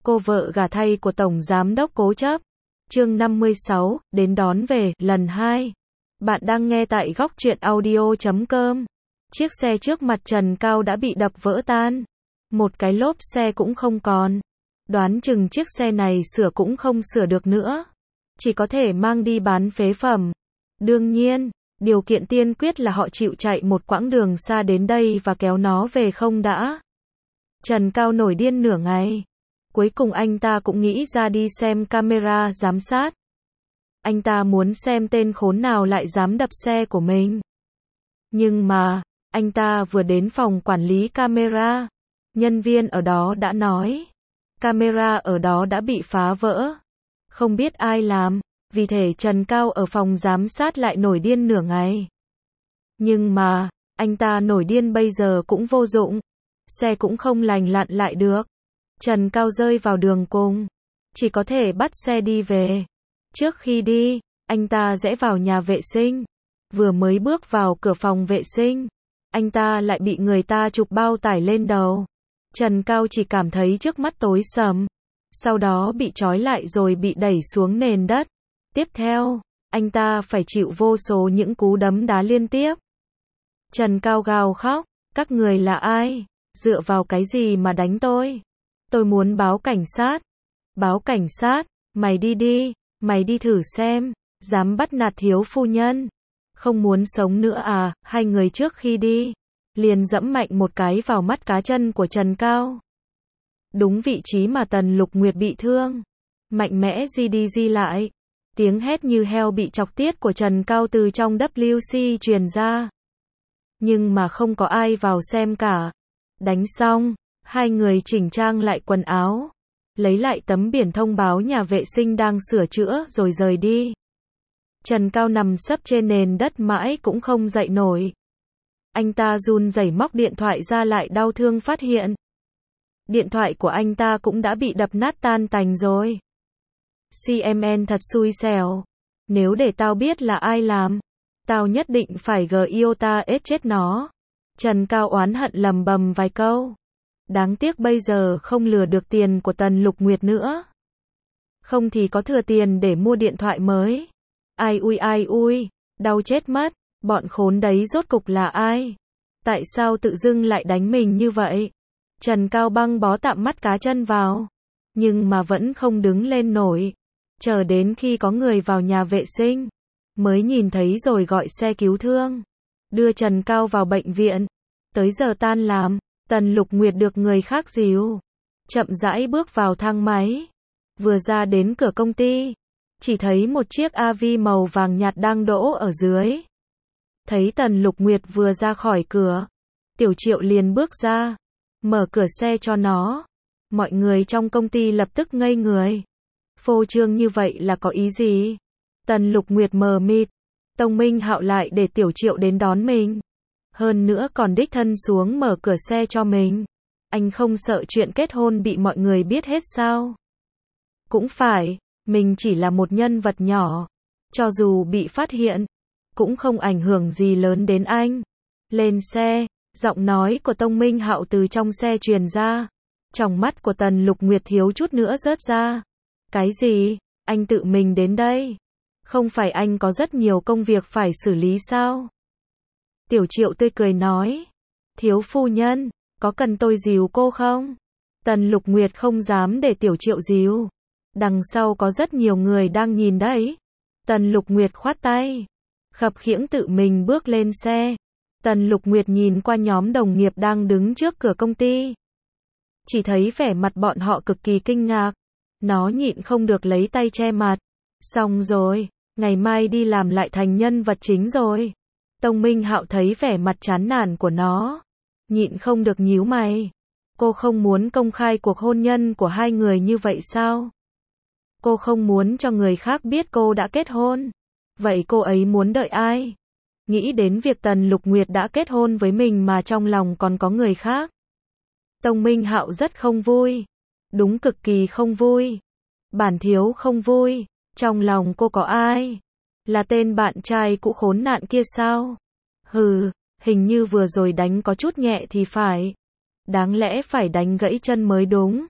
cô vợ gả thay của Tổng Giám đốc Cố Chấp. Chương 56, đến đón về, lần 2. Bạn đang nghe tại góc truyện audio.com. Chiếc xe trước mặt Trần Cao đã bị đập vỡ tan. Một cái lốp xe cũng không còn. Đoán chừng chiếc xe này sửa cũng không sửa được nữa. Chỉ có thể mang đi bán phế phẩm. Đương nhiên, điều kiện tiên quyết là họ chịu chạy một quãng đường xa đến đây và kéo nó về không đã. Trần Cao nổi điên nửa ngày. Cuối cùng anh ta cũng nghĩ ra đi xem camera giám sát. Anh ta muốn xem tên khốn nào lại dám đập xe của mình. Nhưng mà, anh ta vừa đến phòng quản lý camera. Nhân viên ở đó đã nói. Camera ở đó đã bị phá vỡ. Không biết ai làm, vì thế Trần Cao ở phòng giám sát lại nổi điên nửa ngày. Nhưng mà, anh ta nổi điên bây giờ cũng vô dụng. Xe cũng không lành lặn lại được. Trần Cao rơi vào đường cùng. Chỉ có thể bắt xe đi về. Trước khi đi, anh ta rẽ vào nhà vệ sinh. Vừa mới bước vào cửa phòng vệ sinh, anh ta lại bị người ta chụp bao tải lên đầu. Trần Cao chỉ cảm thấy trước mắt tối sầm. Sau đó bị trói lại rồi bị đẩy xuống nền đất. Tiếp theo, anh ta phải chịu vô số những cú đấm đá liên tiếp. Trần Cao gào khóc, các người là ai? Dựa vào cái gì mà đánh tôi? Tôi muốn báo cảnh sát. Báo cảnh sát? Mày đi đi, mày đi thử xem, dám bắt nạt thiếu phu nhân. Không muốn sống nữa à? Hai người trước khi đi, liền dẫm mạnh một cái vào mắt cá chân của Trần Cao. Đúng vị trí mà Tần Lục Nguyệt bị thương. Mạnh mẽ di đi lại. Tiếng hét như heo bị chọc tiết của Trần Cao từ trong WC truyền ra. Nhưng mà không có ai vào xem cả. Đánh xong, hai người chỉnh trang lại quần áo. Lấy lại tấm biển thông báo nhà vệ sinh đang sửa chữa rồi rời đi. Trần Cao nằm sấp trên nền đất mãi cũng không dậy nổi. Anh ta run rẩy móc điện thoại ra lại đau thương phát hiện. Điện thoại của anh ta cũng đã bị đập nát tan tành rồi. CMN thật xui xẻo. Nếu để tao biết là ai làm, tao nhất định phải iota chết nó. Trần Cao oán hận lầm bầm vài câu. Đáng tiếc bây giờ không lừa được tiền của Tần Lục Nguyệt nữa. Không thì có thừa tiền để mua điện thoại mới. Ai ui, đau chết mất. Bọn khốn đấy rốt cục là ai? Tại sao tự dưng lại đánh mình như vậy? Trần Cao băng bó tạm mắt cá chân vào. Nhưng mà vẫn không đứng lên nổi. Chờ đến khi có người vào nhà vệ sinh, mới nhìn thấy rồi gọi xe cứu thương. Đưa Trần Cao vào bệnh viện. Tới giờ tan làm, Tần Lục Nguyệt được người khác dìu. Chậm rãi bước vào thang máy. Vừa ra đến cửa công ty, chỉ thấy một chiếc AV màu vàng nhạt đang đỗ ở dưới. Thấy Tần Lục Nguyệt vừa ra khỏi cửa, Tiểu Triệu liền bước ra, mở cửa xe cho nó. Mọi người trong công ty lập tức ngây người. Phô trương như vậy là có ý gì? Tần Lục Nguyệt mờ mịt. Tông Minh Hạo lại để Tiểu Triệu đến đón mình. Hơn nữa còn đích thân xuống mở cửa xe cho mình. Anh không sợ chuyện kết hôn bị mọi người biết hết sao? Cũng phải, mình chỉ là một nhân vật nhỏ. Cho dù bị phát hiện, cũng không ảnh hưởng gì lớn đến anh. Lên xe, giọng nói của Tông Minh Hạo từ trong xe truyền ra. Trong mắt của Tần Lục Nguyệt thiếu chút nữa rớt ra. Cái gì? Anh tự mình đến đây? Không phải anh có rất nhiều công việc phải xử lý sao? Tiểu Triệu tươi cười nói. Thiếu phu nhân, có cần tôi dìu cô không? Tần Lục Nguyệt không dám để Tiểu Triệu dìu. Đằng sau có rất nhiều người đang nhìn đấy. Tần Lục Nguyệt khoát tay. Khập khiễng tự mình bước lên xe. Tần Lục Nguyệt nhìn qua nhóm đồng nghiệp đang đứng trước cửa công ty. Chỉ thấy vẻ mặt bọn họ cực kỳ kinh ngạc. Nó nhịn không được lấy tay che mặt. Xong rồi, ngày mai đi làm lại thành nhân vật chính rồi. Tông Minh Hạo thấy vẻ mặt chán nản của nó. Nhịn không được nhíu mày. Cô không muốn công khai cuộc hôn nhân của hai người như vậy sao? Cô không muốn cho người khác biết cô đã kết hôn. Vậy cô ấy muốn đợi ai? Nghĩ đến việc Tần Lục Nguyệt đã kết hôn với mình mà trong lòng còn có người khác. Tông Minh Hạo rất không vui. Đúng cực kỳ không vui. Bản thiếu không vui. Trong lòng cô có ai? Là tên bạn trai cũ khốn nạn kia sao? Hừ, hình như vừa rồi đánh có chút nhẹ thì phải. Đáng lẽ phải đánh gãy chân mới đúng.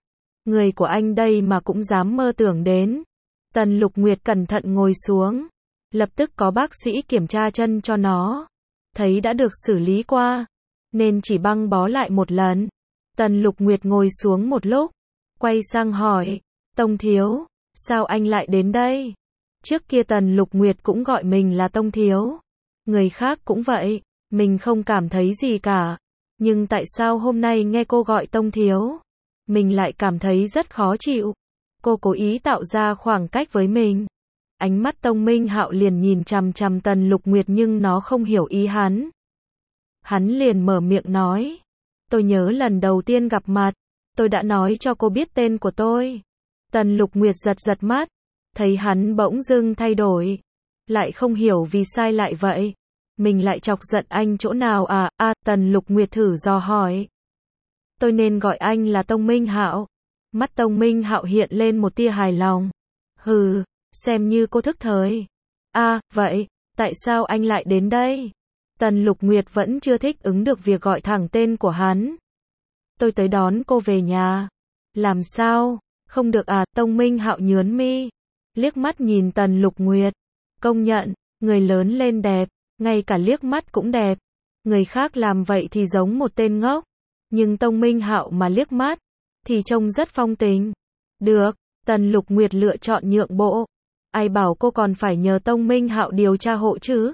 Người của anh đây mà cũng dám mơ tưởng đến. Tần Lục Nguyệt cẩn thận ngồi xuống. Lập tức có bác sĩ kiểm tra chân cho nó. Thấy đã được xử lý qua, nên chỉ băng bó lại một lần. Tần Lục Nguyệt ngồi xuống một lúc, quay sang hỏi, Tông Thiếu, sao anh lại đến đây? Trước kia Tần Lục Nguyệt cũng gọi mình là Tông Thiếu. Người khác cũng vậy, mình không cảm thấy gì cả. Nhưng tại sao hôm nay nghe cô gọi Tông Thiếu, mình lại cảm thấy rất khó chịu. Cô cố ý tạo ra khoảng cách với mình. Ánh mắt Tông Minh Hạo liền nhìn chằm chằm Tần Lục Nguyệt nhưng nó không hiểu ý hắn. Hắn liền mở miệng nói, tôi nhớ lần đầu tiên gặp mặt, tôi đã nói cho cô biết tên của tôi. Tần Lục Nguyệt giật giật mắt, thấy hắn bỗng dưng thay đổi. Lại không hiểu vì sai lại vậy. Mình lại chọc giận anh chỗ nào à? Tần Lục Nguyệt thử dò hỏi. Tôi nên gọi anh là Tông Minh Hạo. Mắt Tông Minh Hạo hiện lên một tia hài lòng. Hừ, xem như cô thức thời. Vậy, tại sao anh lại đến đây? Tần Lục Nguyệt vẫn chưa thích ứng được việc gọi thẳng tên của hắn. Tôi tới đón cô về nhà. Làm sao? Không được à? Tông Minh Hạo nhướng mi, liếc mắt nhìn Tần Lục Nguyệt. Công nhận, người lớn lên đẹp, ngay cả liếc mắt cũng đẹp. Người khác làm vậy thì giống một tên ngốc. Nhưng Tông Minh Hạo mà liếc mắt, thì trông rất phong tình. Được, Tần Lục Nguyệt lựa chọn nhượng bộ. Ai bảo cô còn phải nhờ Tông Minh Hạo điều tra hộ chứ?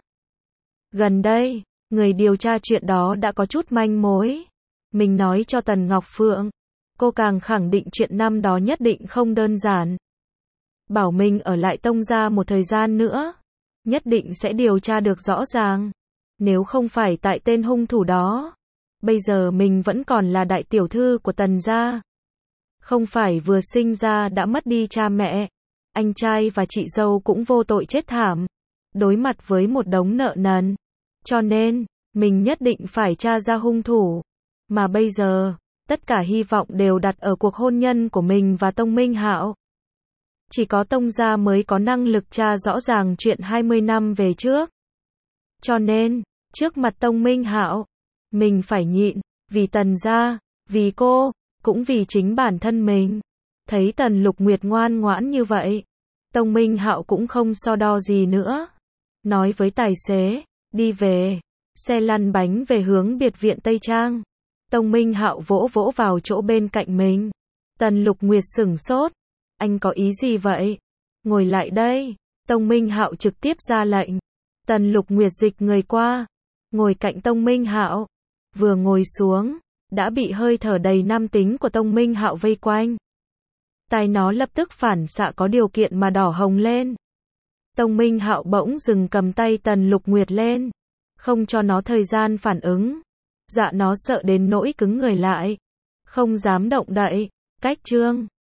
Gần đây, người điều tra chuyện đó đã có chút manh mối. Mình nói cho Tần Ngọc Phượng. Cô càng khẳng định chuyện năm đó nhất định không đơn giản. Bảo mình ở lại Tông gia một thời gian nữa. Nhất định sẽ điều tra được rõ ràng. Nếu không phải tại tên hung thủ đó, bây giờ mình vẫn còn là đại tiểu thư của Tần gia. Không phải vừa sinh ra đã mất đi cha mẹ. Anh trai và chị dâu cũng vô tội chết thảm. Đối mặt với một đống nợ nần. Cho nên, mình nhất định phải tra ra hung thủ. Mà bây giờ, tất cả hy vọng đều đặt ở cuộc hôn nhân của mình và Tông Minh Hạo. Chỉ có Tông gia mới có năng lực tra rõ ràng chuyện 20 năm về trước. Cho nên, trước mặt Tông Minh Hạo, mình phải nhịn, vì Tần gia, vì cô, cũng vì chính bản thân mình. Thấy Tần Lục Nguyệt ngoan ngoãn như vậy, Tông Minh Hạo cũng không so đo gì nữa. Nói với tài xế, đi về. Xe lăn bánh về hướng biệt viện Tây Trang. Tông Minh Hạo vỗ vỗ vào chỗ bên cạnh mình. Tần Lục Nguyệt sửng sốt. Anh có ý gì vậy? Ngồi lại đây. Tông Minh Hạo trực tiếp ra lệnh. Tần Lục Nguyệt dịch người qua, ngồi cạnh Tông Minh Hạo. Vừa ngồi xuống, đã bị hơi thở đầy nam tính của Tông Minh Hạo vây quanh. Tai nó lập tức phản xạ có điều kiện mà đỏ hồng lên. Tông Minh Hạo bỗng dừng cầm tay Tần Lục Nguyệt lên, không cho nó thời gian phản ứng. Dạ nó sợ đến nỗi cứng người lại, không dám động đậy. Cách chương